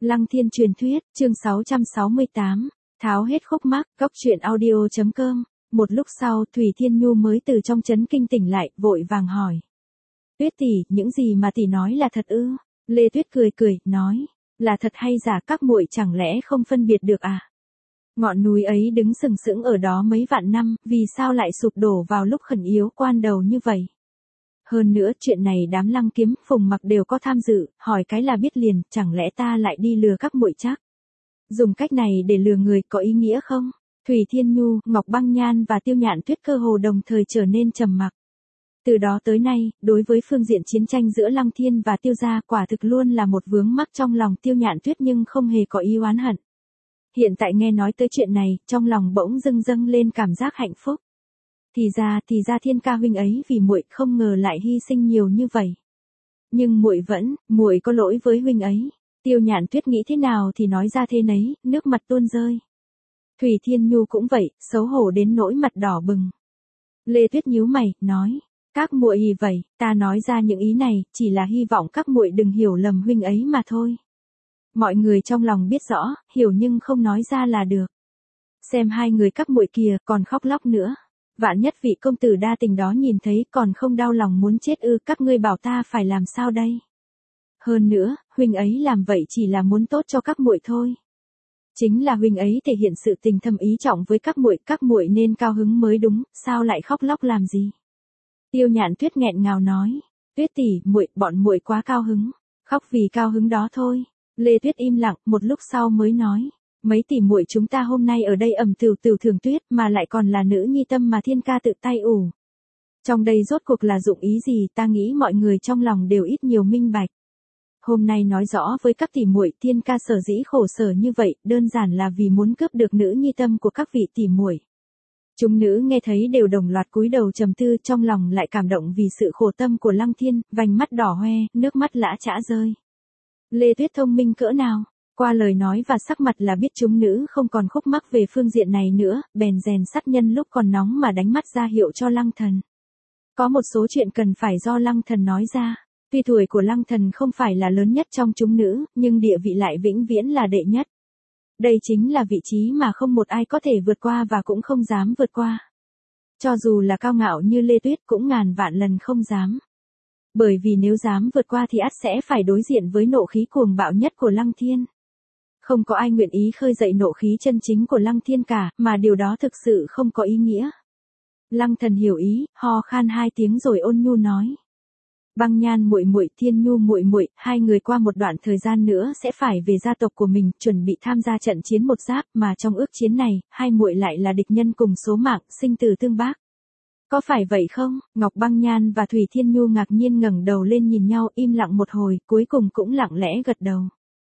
Lăng Thiên truyền thuyết, chương 668, tháo hết khúc mắc, góc truyện audio.com. Một lúc sau, Thủy Thiên Nhu mới từ trong chấn kinh tỉnh lại, vội vàng hỏi. Tuyết tỷ, những gì mà tỷ nói là thật ư? Lê Tuyết cười cười, nói, là thật hay giả, các muội chẳng lẽ không phân biệt được à? Ngọn núi ấy đứng sừng sững ở đó mấy vạn năm, vì sao lại sụp đổ vào lúc khẩn yếu quan đầu như vậy? Hơn nữa chuyện này đám Lăng Kiếm, Phùng Mặc đều có tham dự, hỏi cái là biết liền, chẳng lẽ ta lại đi lừa các muội chắc? Dùng cách này để lừa người có ý nghĩa không? Thủy Thiên Nhu, Ngọc Băng Nhan và Tiêu Nhạn Tuyết cơ hồ đồng thời trở nên trầm mặc. Từ đó tới nay, đối với phương diện chiến tranh giữa Lăng Thiên và Tiêu gia quả thực luôn là một vướng mắc trong lòng Tiêu Nhạn Tuyết nhưng không hề có ý oán hận. Hiện tại nghe nói tới chuyện này, trong lòng bỗng dâng dâng lên cảm giác hạnh phúc. Thì ra Thiên ca huynh ấy vì muội không ngờ lại hy sinh nhiều như vậy. Nhưng muội có lỗi với huynh ấy. Tiêu Nhạn Tuyết nghĩ thế nào thì nói ra thế nấy, nước mặt tuôn rơi. Thủy Thiên Nhu cũng vậy, xấu hổ đến nỗi mặt đỏ bừng. Lê Tuyết nhíu mày, nói, các muội gì vậy, ta nói ra những ý này, chỉ là hy vọng các muội đừng hiểu lầm huynh ấy mà thôi. Mọi người trong lòng biết rõ, hiểu nhưng không nói ra là được. Xem hai người các muội kìa, còn khóc lóc nữa. Vạn nhất vị công tử đa tình đó nhìn thấy còn không đau lòng muốn chết ư, các ngươi bảo ta phải làm sao đây? Hơn nữa, huynh ấy làm vậy chỉ là muốn tốt cho các muội thôi. Chính là huynh ấy thể hiện sự tình thâm ý trọng với các muội nên cao hứng mới đúng, sao lại khóc lóc làm gì? Tiêu Nhạn Tuyết nghẹn ngào nói, Tuyết tỷ, bọn muội quá cao hứng, khóc vì cao hứng đó thôi. Lê Tuyết im lặng, một lúc sau mới nói, mấy tỷ muội chúng ta hôm nay ở đây ẩm tửu thường tuyết mà lại còn là nữ nhi tâm mà Thiên ca tự tay ủ. Trong đây rốt cuộc là dụng ý gì, ta nghĩ mọi người trong lòng đều ít nhiều minh bạch. Hôm nay nói rõ với các tỷ muội, Thiên ca sở dĩ khổ sở như vậy, đơn giản là vì muốn cướp được nữ nhi tâm của các vị tỷ muội. Chúng nữ nghe thấy đều đồng loạt cúi đầu trầm tư, trong lòng lại cảm động vì sự khổ tâm của Lăng Thiên, vành mắt đỏ hoe, nước mắt lã chã rơi. Lê Tuyết thông minh cỡ nào, qua lời nói và sắc mặt là biết chúng nữ không còn khúc mắc về phương diện này nữa, bèn rèn sắt nhân lúc còn nóng mà đánh mắt ra hiệu cho Lăng Thần. Có một số chuyện cần phải do Lăng Thần nói ra. Tuy tuổi của Lăng Thần không phải là lớn nhất trong chúng nữ, nhưng địa vị lại vĩnh viễn là đệ nhất. Đây chính là vị trí mà không một ai có thể vượt qua và cũng không dám vượt qua. Cho dù là cao ngạo như Lê Tuyết cũng ngàn vạn lần không dám. Bởi vì nếu dám vượt qua thì ắt sẽ phải đối diện với nộ khí cuồng bạo nhất của Lăng Thiên. Không có ai nguyện ý khơi dậy nộ khí chân chính của Lăng Thiên cả, mà điều đó thực sự không có ý nghĩa. Lăng Thần hiểu ý, ho khan hai tiếng rồi ôn nhu nói. Băng Nhan muội, Thiên Nhu muội, hai người qua một đoạn thời gian nữa sẽ phải về gia tộc của mình, chuẩn bị tham gia trận chiến một giáp, mà trong ước chiến này, hai muội lại là địch nhân cùng số mạng, sinh tử tương bác. Có phải vậy không? Ngọc Băng Nhan và Thủy Thiên Nhu ngạc nhiên ngẩng đầu lên nhìn nhau, im lặng một hồi, cuối cùng cũng lặng lẽ gật đầu.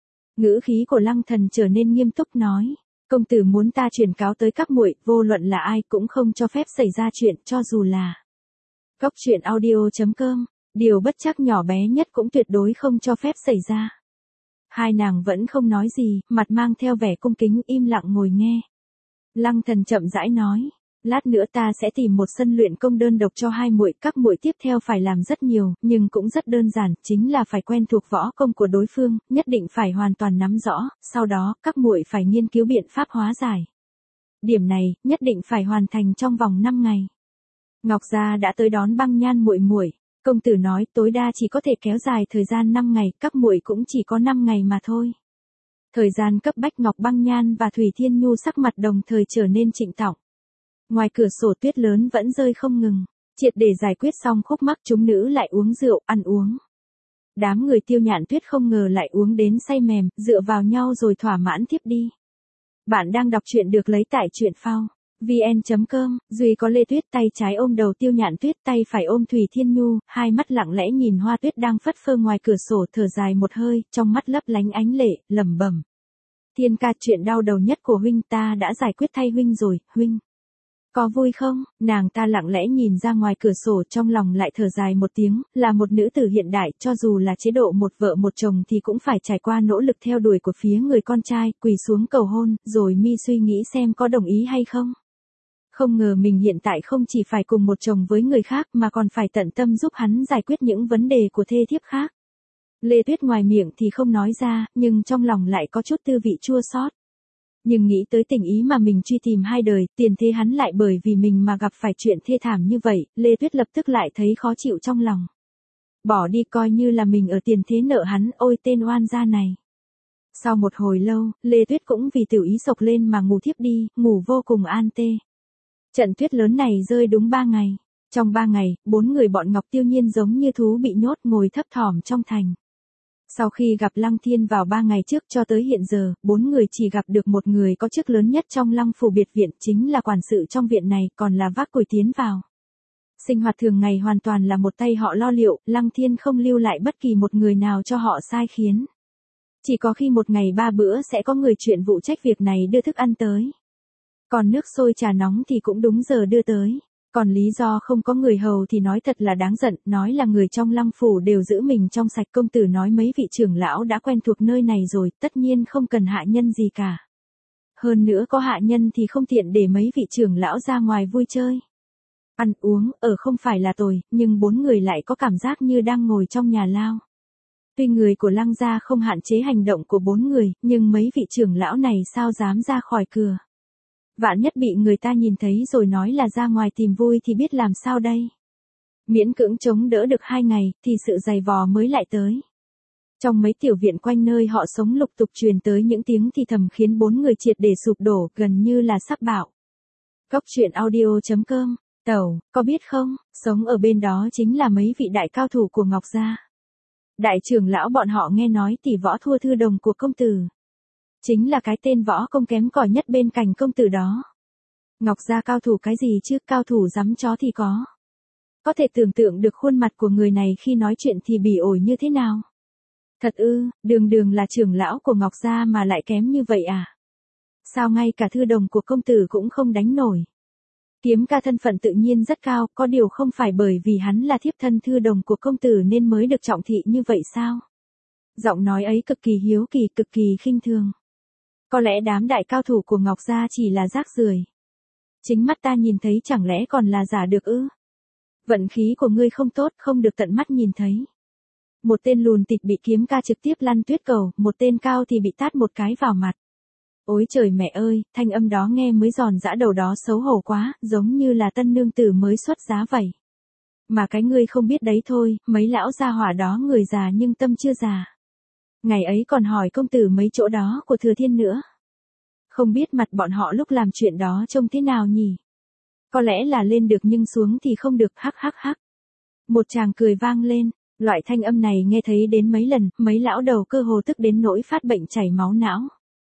Ngữ khí của Lăng Thần trở nên nghiêm túc nói, công tử muốn ta truyền cáo tới các muội, vô luận là ai cũng không cho phép xảy ra chuyện, cho dù là góc truyện audio.com. Điều bất trắc nhỏ bé nhất cũng tuyệt đối không cho phép xảy ra. Hai nàng vẫn không nói gì, mặt mang theo vẻ cung kính im lặng ngồi nghe. Lăng Thần chậm rãi nói, lát nữa ta sẽ tìm một sân luyện công đơn độc cho hai muội, các muội tiếp theo phải làm rất nhiều, nhưng cũng rất đơn giản, chính là phải quen thuộc võ công của đối phương, nhất định phải hoàn toàn nắm rõ, sau đó các muội phải nghiên cứu biện pháp hóa giải. Điểm này, nhất định phải hoàn thành trong vòng 5 ngày. Ngọc Gia đã tới đón Băng Nhan muội. Công tử nói tối đa chỉ có thể kéo dài thời gian 5 ngày, các muội cũng chỉ có 5 ngày mà thôi. Thời gian cấp bách, Ngọc Băng Nhan và Thủy Thiên Nhu sắc mặt đồng thời trở nên trịnh trọng. Ngoài cửa sổ tuyết lớn vẫn rơi không ngừng, triệt để giải quyết xong khúc mắc chúng nữ lại uống rượu, ăn uống. Đám người Tiêu Nhạn Tuyết không ngờ lại uống đến say mềm, dựa vào nhau rồi thỏa mãn tiếp đi. Bạn đang đọc truyện được lấy tại truyện phao vn.com, Duy có Lê Tuyết tay trái ôm đầu Tiêu Nhạn Tuyết, tay phải ôm Thủy Thiên Nhu, hai mắt lặng lẽ nhìn hoa tuyết đang phất phơ ngoài cửa sổ, thở dài một hơi, trong mắt lấp lánh ánh lệ, lẩm bẩm. Thiên ca, chuyện đau đầu nhất của huynh ta đã giải quyết thay huynh rồi, huynh có vui không? Nàng ta lặng lẽ nhìn ra ngoài cửa sổ, trong lòng lại thở dài một tiếng, là một nữ tử hiện đại, cho dù là chế độ một vợ một chồng thì cũng phải trải qua nỗ lực theo đuổi của phía người con trai, quỳ xuống cầu hôn, rồi mi suy nghĩ xem có đồng ý hay không. Không ngờ mình hiện tại không chỉ phải cùng một chồng với người khác mà còn phải tận tâm giúp hắn giải quyết những vấn đề của thê thiếp khác. Lê Tuyết ngoài miệng thì không nói ra, nhưng trong lòng lại có chút tư vị chua xót. Nhưng nghĩ tới tình ý mà mình truy tìm 2 đời, tiền thế hắn lại bởi vì mình mà gặp phải chuyện thê thảm như vậy, Lê Tuyết lập tức lại thấy khó chịu trong lòng. Bỏ đi coi như là mình ở tiền thế nợ hắn, ôi tên oan gia này. Sau một hồi lâu, Lê Tuyết cũng vì tiểu ý sộc lên mà ngủ thiếp đi, ngủ vô cùng an tê. Trận tuyết lớn này rơi đúng 3 ngày. Trong 3 ngày, 4 người bọn Ngọc Tiêu Nhiên giống như thú bị nhốt ngồi thấp thỏm trong thành. Sau khi gặp Lăng Thiên vào 3 ngày trước cho tới hiện giờ, 4 người chỉ gặp được một người có chức lớn nhất trong Lăng phủ biệt viện, chính là quản sự trong viện này, còn là vác củi tiến vào. Sinh hoạt thường ngày hoàn toàn là một tay họ lo liệu, Lăng Thiên không lưu lại bất kỳ một người nào cho họ sai khiến. Chỉ có khi một ngày 3 bữa sẽ có người chuyện vụ trách việc này đưa thức ăn tới. Còn nước sôi trà nóng thì cũng đúng giờ đưa tới. Còn lý do không có người hầu thì nói thật là đáng giận, nói là người trong Lăng phủ đều giữ mình trong sạch. Công tử nói mấy vị trưởng lão đã quen thuộc nơi này rồi, tất nhiên không cần hạ nhân gì cả. Hơn nữa có hạ nhân thì không tiện để mấy vị trưởng lão ra ngoài vui chơi. Ăn uống, ở không phải là tồi, nhưng 4 người lại có cảm giác như đang ngồi trong nhà lao. Tuy người của Lăng gia không hạn chế hành động của 4 người, nhưng mấy vị trưởng lão này sao dám ra khỏi cửa. Vạn nhất bị người ta nhìn thấy rồi nói là ra ngoài tìm vui thì biết làm sao đây. Miễn cưỡng chống đỡ được 2 ngày, thì sự dày vò mới lại tới. Trong mấy tiểu viện quanh nơi họ sống lục tục truyền tới những tiếng thì thầm khiến 4 người triệt để sụp đổ, gần như là sắp bạo. Góc truyện audio.com, Tẩu, có biết không, sống ở bên đó chính là mấy vị đại cao thủ của Ngọc gia. Đại trưởng lão bọn họ nghe nói tỷ võ thua thư đồng của công tử. Chính là cái tên võ công kém cỏi nhất bên cạnh công tử đó. Ngọc gia cao thủ cái gì chứ, cao thủ giắm chó thì có. Có thể tưởng tượng được khuôn mặt của người này khi nói chuyện thì bỉ ổi như thế nào. Thật ư, đường đường là trưởng lão của Ngọc gia mà lại kém như vậy à? Sao ngay cả thư đồng của công tử cũng không đánh nổi? Kiếm ca thân phận tự nhiên rất cao, có điều không phải bởi vì hắn là thiếp thân thư đồng của công tử nên mới được trọng thị như vậy sao? Giọng nói ấy cực kỳ hiếu kỳ, cực kỳ khinh thường. Có lẽ đám đại cao thủ của Ngọc gia chỉ là rác rưởi. Chính mắt ta nhìn thấy chẳng lẽ còn là giả được ư? Vận khí của ngươi không tốt, không được tận mắt nhìn thấy. Một tên lùn tịt bị kiếm ca trực tiếp lăn tuyết cầu, một tên cao thì bị tát một cái vào mặt. Ôi trời mẹ ơi, thanh âm đó nghe mới giòn giã đầu đó xấu hổ quá, giống như là tân nương tử mới xuất giá vậy. Mà cái ngươi không biết đấy thôi, mấy lão gia hỏa đó người già nhưng tâm chưa già. Ngày ấy còn hỏi công tử mấy chỗ đó của Thừa Thiên nữa. Không biết mặt bọn họ lúc làm chuyện đó trông thế nào nhỉ? Có lẽ là lên được nhưng xuống thì không được, hắc hắc hắc. Một tràng cười vang lên, loại thanh âm này nghe thấy đến mấy lần, mấy lão đầu cơ hồ tức đến nỗi phát bệnh chảy máu não.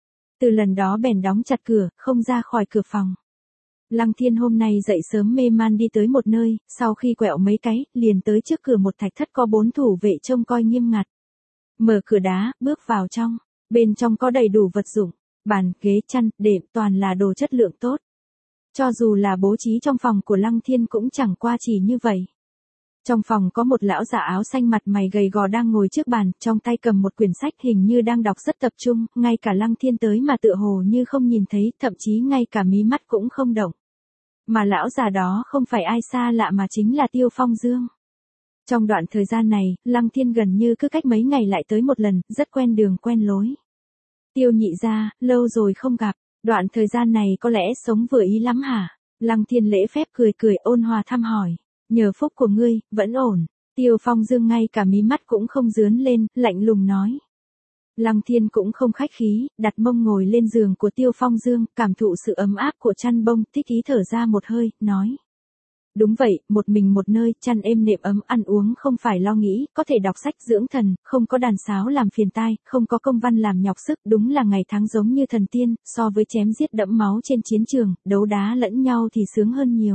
Từ lần đó bèn đóng chặt cửa, không ra khỏi cửa phòng. Lăng Thiên hôm nay dậy sớm mê man đi tới một nơi, sau khi quẹo mấy cái, liền tới trước cửa một thạch thất có 4 thủ vệ trông coi nghiêm ngặt. Mở cửa đá, bước vào trong, bên trong có đầy đủ vật dụng, bàn, ghế, chăn, đệm, toàn là đồ chất lượng tốt. Cho dù là bố trí trong phòng của Lăng Thiên cũng chẳng qua chỉ như vậy. Trong phòng có một lão già áo xanh mặt mày gầy gò đang ngồi trước bàn, trong tay cầm một quyển sách hình như đang đọc rất tập trung, ngay cả Lăng Thiên tới mà tựa hồ như không nhìn thấy, thậm chí ngay cả mí mắt cũng không động. Mà lão già đó không phải ai xa lạ mà chính là Tiêu Phong Dương. Trong đoạn thời gian này, Lăng Thiên gần như cứ cách mấy ngày lại tới một lần, rất quen đường quen lối. Tiêu nhị gia, lâu rồi không gặp, đoạn thời gian này có lẽ sống vừa ý lắm hả? Lăng Thiên lễ phép cười cười ôn hòa thăm hỏi. Nhờ phúc của ngươi, vẫn ổn. Tiêu Phong Dương ngay cả mí mắt cũng không dướn lên, lạnh lùng nói. Lăng Thiên cũng không khách khí, đặt mông ngồi lên giường của Tiêu Phong Dương, cảm thụ sự ấm áp của chăn bông, thích ý thở ra một hơi, nói. Đúng vậy, một mình một nơi, chăn êm nệm ấm, ăn uống không phải lo nghĩ, có thể đọc sách dưỡng thần, không có đàn sáo làm phiền tai, không có công văn làm nhọc sức, đúng là ngày tháng giống như thần tiên, so với chém giết đẫm máu trên chiến trường, đấu đá lẫn nhau thì sướng hơn nhiều.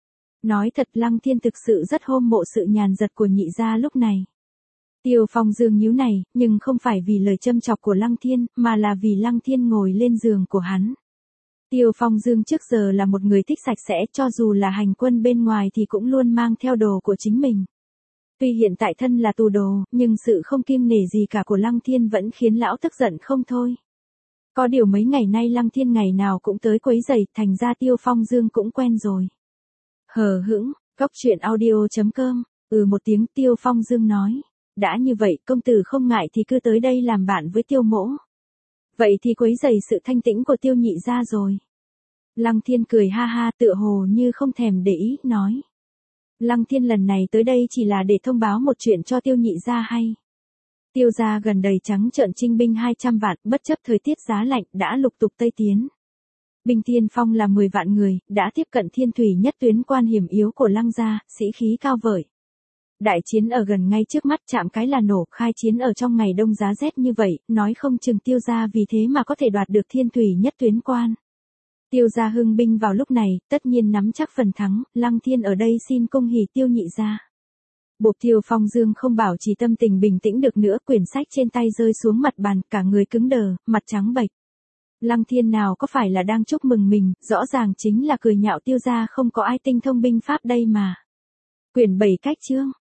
Nói thật Lăng Thiên thực sự rất hâm mộ sự nhàn dật của nhị gia lúc này. Tiêu Phong Dương nhíu này, nhưng không phải vì lời châm chọc của Lăng Thiên, mà là vì Lăng Thiên ngồi lên giường của hắn. Tiêu Phong Dương trước giờ là một người thích sạch sẽ, cho dù là hành quân bên ngoài thì cũng luôn mang theo đồ của chính mình. Tuy hiện tại thân là tù đồ, nhưng sự không kiêng nể gì cả của Lăng Thiên vẫn khiến lão tức giận không thôi. Có điều mấy ngày nay Lăng Thiên ngày nào cũng tới quấy rầy, thành ra Tiêu Phong Dương cũng quen rồi. Hờ hững, góc truyện audio.com, một tiếng Tiêu Phong Dương nói. đã như vậy công tử không ngại thì cứ tới đây làm bạn với Tiêu mỗ. Vậy thì quấy rầy sự thanh tĩnh của Tiêu nhị gia rồi. Lăng Thiên cười ha ha tựa hồ như không thèm để ý, nói. Lăng Thiên lần này tới đây chỉ là để thông báo một chuyện cho Tiêu nhị gia hay. Tiêu gia gần đầy trắng trợn chinh binh 200 vạn, bất chấp thời tiết giá lạnh đã lục tục tây tiến. Binh tiên phong là 10 vạn người, đã tiếp cận thiên thủy nhất tuyến quan hiểm yếu của Lăng gia, sĩ khí cao vời. Đại chiến ở gần ngay trước mắt, chạm cái là nổ, khai chiến ở trong ngày đông giá rét như vậy, nói không chừng Tiêu gia vì thế mà có thể đoạt được thiên thủy nhất tuyến quan. Tiêu gia hưng binh vào lúc này, tất nhiên nắm chắc phần thắng, Lăng Thiên ở đây xin cung hỉ Tiêu nhị gia. Bộp Tiêu Phong Dương không bảo trì tâm tình bình tĩnh được nữa, quyển sách trên tay rơi xuống mặt bàn, cả người cứng đờ, mặt trắng bệch. Lăng Thiên nào có phải là đang chúc mừng mình, rõ ràng chính là cười nhạo Tiêu gia không có ai tinh thông binh pháp đây mà. Quyển 7 cách chương.